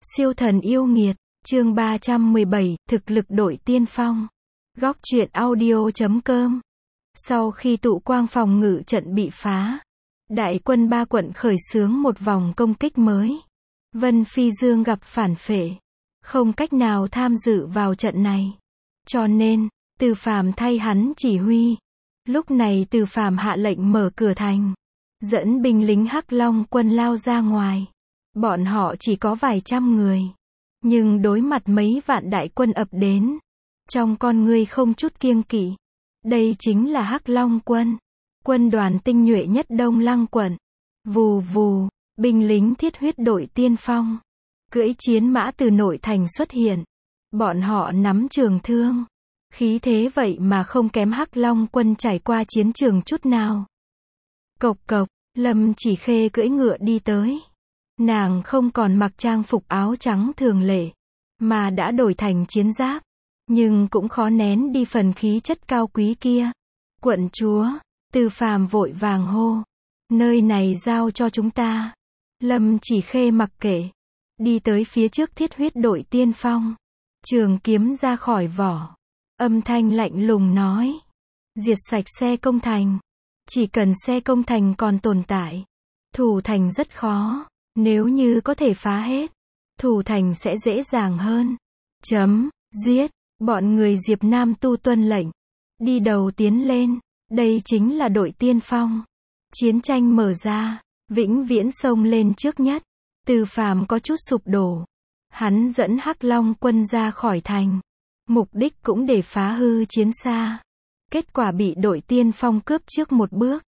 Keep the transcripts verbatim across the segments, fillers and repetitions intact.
Siêu thần yêu nghiệt, chương ba trăm mười bảy, thực lực đội tiên phong. Góc truyện audio chấm com. Sau khi tụ quang phòng ngự trận bị phá, đại quân ba quận khởi xướng một vòng công kích mới. Vân Phi Dương gặp phản phệ, không cách nào tham dự vào trận này. Cho nên, Từ Phàm thay hắn chỉ huy. Lúc này Từ Phàm hạ lệnh mở cửa thành, dẫn binh lính Hắc Long quân lao ra ngoài. Bọn họ chỉ có vài trăm người, nhưng đối mặt mấy vạn đại quân ập đến, trong con ngươi không chút kiêng kỵ. Đây chính là Hắc Long quân, quân đoàn tinh nhuệ nhất Đông Lăng quận. Vù vù, binh lính thiết huyết đội tiên phong, cưỡi chiến mã từ nội thành xuất hiện. Bọn họ nắm trường thương, khí thế vậy mà không kém Hắc Long quân trải qua chiến trường chút nào. Cộc cộc, Lâm Chỉ Khê cưỡi ngựa đi tới. Nàng không còn mặc trang phục áo trắng thường lệ, mà đã đổi thành chiến giáp, nhưng cũng khó nén đi phần khí chất cao quý kia. Quận chúa, Từ Phàm vội vàng hô, nơi này giao cho chúng ta. Lâm Chỉ Khê mặc kệ, đi tới phía trước thiết huyết đội tiên phong, trường kiếm ra khỏi vỏ, âm thanh lạnh lùng nói, diệt sạch xe công thành. Chỉ cần xe công thành còn tồn tại, thủ thành rất khó. Nếu như có thể phá hết, thủ thành sẽ dễ dàng hơn. Chấm, giết, bọn người Diệp Nam tu tuân lệnh, đi đầu tiến lên. Đây chính là đội tiên phong. Chiến tranh mở ra, vĩnh viễn xông lên trước nhất. Từ Phàm có chút sụp đổ. Hắn dẫn Hắc Long quân ra khỏi thành, mục đích cũng để phá hư chiến xa. Kết quả bị đội tiên phong cướp trước một bước.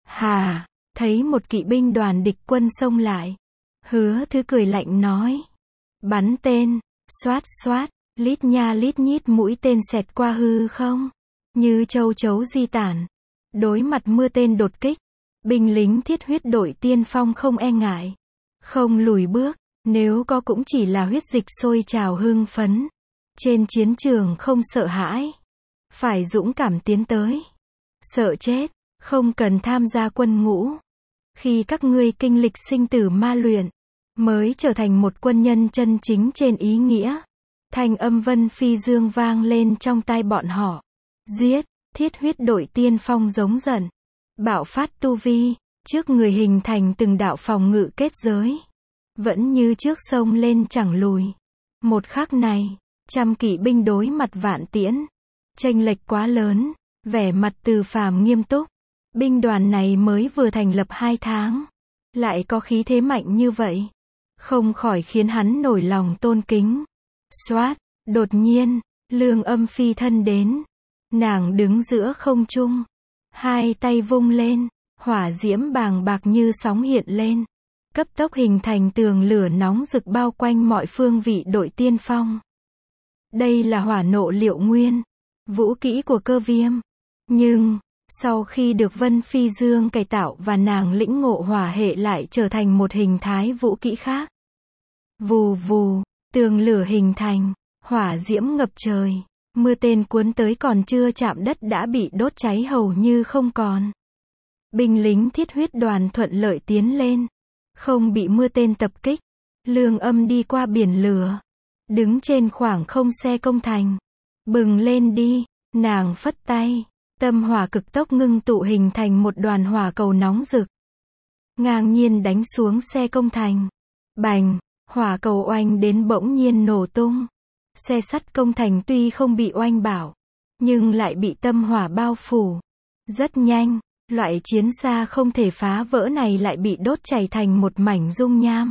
Hà, thấy một kỵ binh đoàn địch quân xông lại. Hứa Thứ cười lạnh nói, bắn tên, xoát xoát, lít nha lít nhít mũi tên xẹt qua hư không, như châu chấu di tản. Đối mặt mưa tên đột kích, binh lính thiết huyết đội tiên phong không e ngại, không lùi bước, nếu có cũng chỉ là huyết dịch sôi trào hưng phấn. Trên chiến trường không sợ hãi, phải dũng cảm tiến tới. Sợ chết, không cần tham gia quân ngũ. Khi các ngươi kinh lịch sinh tử ma luyện, mới trở thành một quân nhân chân chính trên ý nghĩa. Thanh âm Vân Phi Dương vang lên trong tai bọn họ. Giết, thiết huyết đội tiên phong giống giận, bạo phát tu vi, trước người hình thành từng đạo phòng ngự kết giới. Vẫn như trước sông lên chẳng lùi. Một khắc này, trăm kỵ binh đối mặt vạn tiễn, chênh lệch quá lớn, vẻ mặt Từ Phàm nghiêm túc. Binh đoàn này mới vừa thành lập hai tháng, lại có khí thế mạnh như vậy, không khỏi khiến hắn nổi lòng tôn kính. Xoát, đột nhiên, Lương Âm phi thân đến. Nàng đứng giữa không trung, hai tay vung lên, hỏa diễm bàng bạc như sóng hiện lên, cấp tốc hình thành tường lửa nóng rực bao quanh mọi phương vị đội tiên phong. Đây là hỏa nộ liệu nguyên, vũ kỹ của Cơ Viêm. Nhưng, sau khi được Vân Phi Dương cải tạo và nàng lĩnh ngộ hỏa hệ lại trở thành một hình thái vũ kỹ khác. Vù vù, tường lửa hình thành, hỏa diễm ngập trời, mưa tên cuốn tới còn chưa chạm đất đã bị đốt cháy hầu như không còn. Binh lính thiết huyết đoàn thuận lợi tiến lên, không bị mưa tên tập kích. Lương Âm đi qua biển lửa, đứng trên khoảng không xe công thành. Bừng lên đi, nàng phất tay. Tâm hỏa cực tốc ngưng tụ hình thành một đoàn hỏa cầu nóng rực, ngang nhiên đánh xuống xe công thành. Bành, hỏa cầu oanh đến bỗng nhiên nổ tung. Xe sắt công thành tuy không bị oanh bảo, nhưng lại bị tâm hỏa bao phủ. Rất nhanh, loại chiến xa không thể phá vỡ này lại bị đốt chảy thành một mảnh dung nham.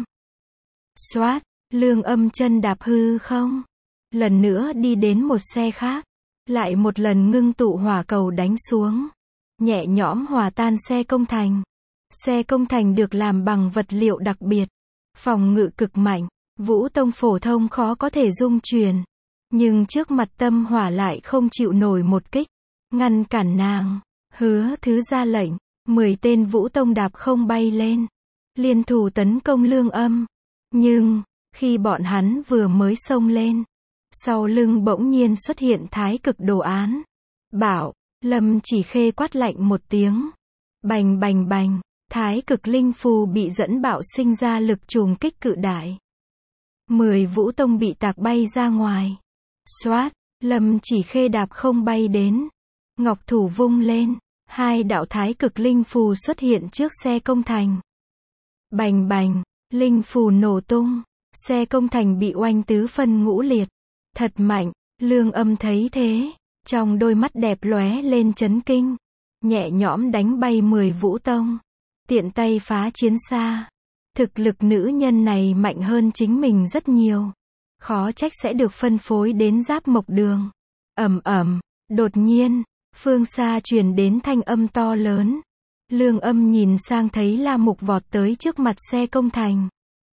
Xoát, Lương Âm chân đạp hư không, lần nữa đi đến một xe khác. Lại một lần ngưng tụ hỏa cầu đánh xuống, nhẹ nhõm hòa tan xe công thành. Xe công thành được làm bằng vật liệu đặc biệt, phòng ngự cực mạnh, vũ tông phổ thông khó có thể dung truyền. Nhưng trước mặt tâm hỏa lại không chịu nổi một kích, ngăn cản nàng. Hứa Thứ ra lệnh, mười tên vũ tông đạp không bay lên, liên thủ tấn công Lương Âm. Nhưng, khi bọn hắn vừa mới xông lên, sau lưng bỗng nhiên xuất hiện thái cực đồ án. Bảo, Lâm Chỉ Khê quát lạnh một tiếng. Bành bành bành, thái cực linh phù bị dẫn bạo sinh ra lực trùng kích cự đại. Mười vũ tông bị tạc bay ra ngoài. Xoát, Lâm Chỉ Khê đạp không bay đến. Ngọc thủ vung lên, hai đạo thái cực linh phù xuất hiện trước xe công thành. Bành bành, linh phù nổ tung, xe công thành bị oanh tứ phân ngũ liệt. Thật mạnh, Lương Âm thấy thế, trong đôi mắt đẹp lóe lên chấn kinh, nhẹ nhõm đánh bay mười vũ tông, tiện tay phá chiến xa. Thực lực nữ nhân này mạnh hơn chính mình rất nhiều, khó trách sẽ được phân phối đến Giáp Mộc Đường. Ầm ầm, đột nhiên, phương xa truyền đến thanh âm to lớn. Lương Âm nhìn sang thấy La Mục vọt tới trước mặt xe công thành,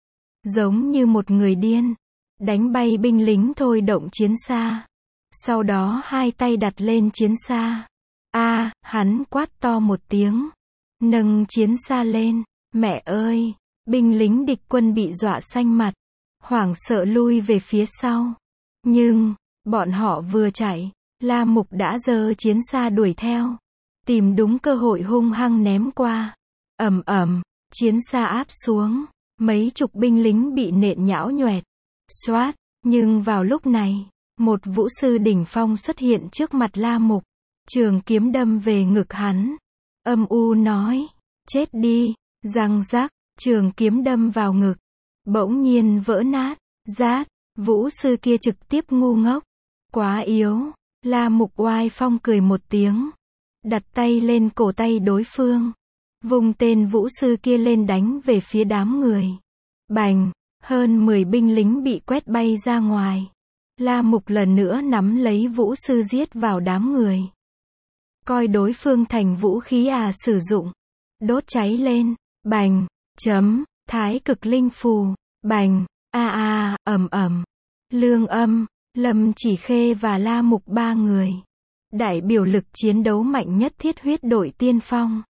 giống như một người điên, đánh bay binh lính thôi động chiến xa. Sau đó hai tay đặt lên chiến xa. A, hắn quát to một tiếng, nâng chiến xa lên. Mẹ ơi, binh lính địch quân bị dọa xanh mặt, hoảng sợ lui về phía sau. Nhưng, bọn họ vừa chạy, La Mục đã giơ chiến xa đuổi theo, tìm đúng cơ hội hung hăng ném qua. Ầm ầm, chiến xa áp xuống, mấy chục binh lính bị nện nhão nhoẹt. Xoát, nhưng vào lúc này, một vũ sư đỉnh phong xuất hiện trước mặt La Mục, trường kiếm đâm về ngực hắn. Âm u nói, chết đi. Răng rắc, trường kiếm đâm vào ngực, bỗng nhiên vỡ nát. Rát, vũ sư kia trực tiếp ngu ngốc, quá yếu. La Mục oai phong cười một tiếng, đặt tay lên cổ tay đối phương, vùng tên vũ sư kia lên đánh về phía đám người. Bành, hơn mười binh lính bị quét bay ra ngoài. La Mục lần nữa nắm lấy vũ sư giết vào đám người. Coi đối phương thành vũ khí à sử dụng. Đốt cháy lên. Bành, chấm, thái cực linh phù. Bành, a a, ầm ầm. Lương Âm, Lâm Chỉ Khê và La Mục ba người, đại biểu lực chiến đấu mạnh nhất thiết huyết đội tiên phong.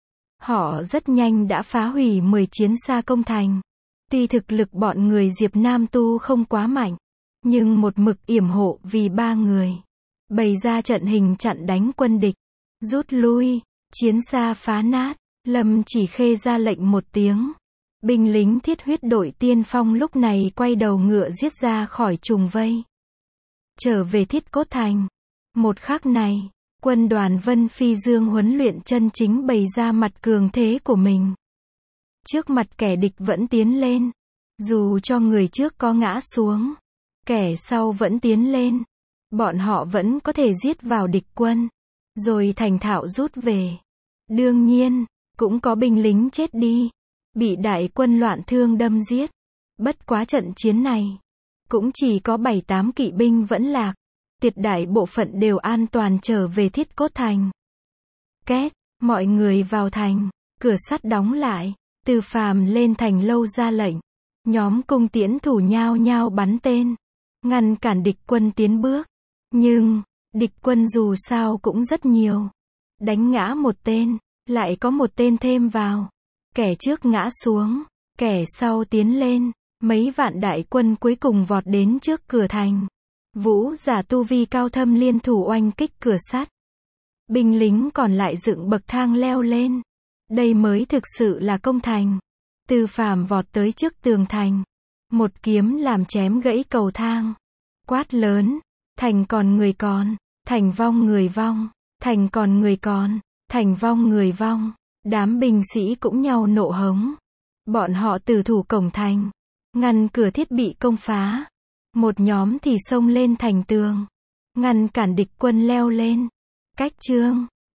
Họ rất nhanh đã phá hủy mười chiến xa công thành. Tuy thực lực bọn người Diệp Nam Tu không quá mạnh, nhưng một mực yểm hộ vì ba người, bày ra trận hình chặn đánh quân địch. Rút lui, chiến xa phá nát, Lâm Chỉ Khê ra lệnh một tiếng. Binh lính thiết huyết đội tiên phong lúc này quay đầu ngựa giết ra khỏi trùng vây, trở về Thiết Cốt Thành. Một khắc này, quân đoàn Vân Phi Dương huấn luyện chân chính bày ra mặt cường thế của mình. Trước mặt kẻ địch vẫn tiến lên, dù cho người trước có ngã xuống, kẻ sau vẫn tiến lên. Bọn họ vẫn có thể giết vào địch quân, rồi thành thạo rút về. Đương nhiên, cũng có binh lính chết đi, bị đại quân loạn thương đâm giết. Bất quá trận chiến này, cũng chỉ có bảy tám kỵ binh vẫn lạc, tuyệt đại bộ phận đều an toàn trở về Thiết Cốt Thành. Két, mọi người vào thành, cửa sắt đóng lại, Từ Phàm lên thành lâu ra lệnh. Nhóm cung tiễn thủ nhao nhao bắn tên, ngăn cản địch quân tiến bước. Nhưng, địch quân dù sao cũng rất nhiều. Đánh ngã một tên, lại có một tên thêm vào. Kẻ trước ngã xuống, kẻ sau tiến lên. Mấy vạn đại quân cuối cùng vọt đến trước cửa thành. Vũ giả tu vi cao thâm liên thủ oanh kích cửa sắt. Binh lính còn lại dựng bậc thang leo lên. Đây mới thực sự là công thành. Từ Phàm vọt tới trước tường thành, một kiếm làm chém gãy cầu thang. Quát lớn, thành còn người còn, thành vong người vong, thành còn người còn, thành vong người vong. Đám binh sĩ cũng nhau nộ hống. Bọn họ tử thủ cổng thành, ngăn cửa thiết bị công phá. Một nhóm thì xông lên thành tường, ngăn cản địch quân leo lên. Cách chương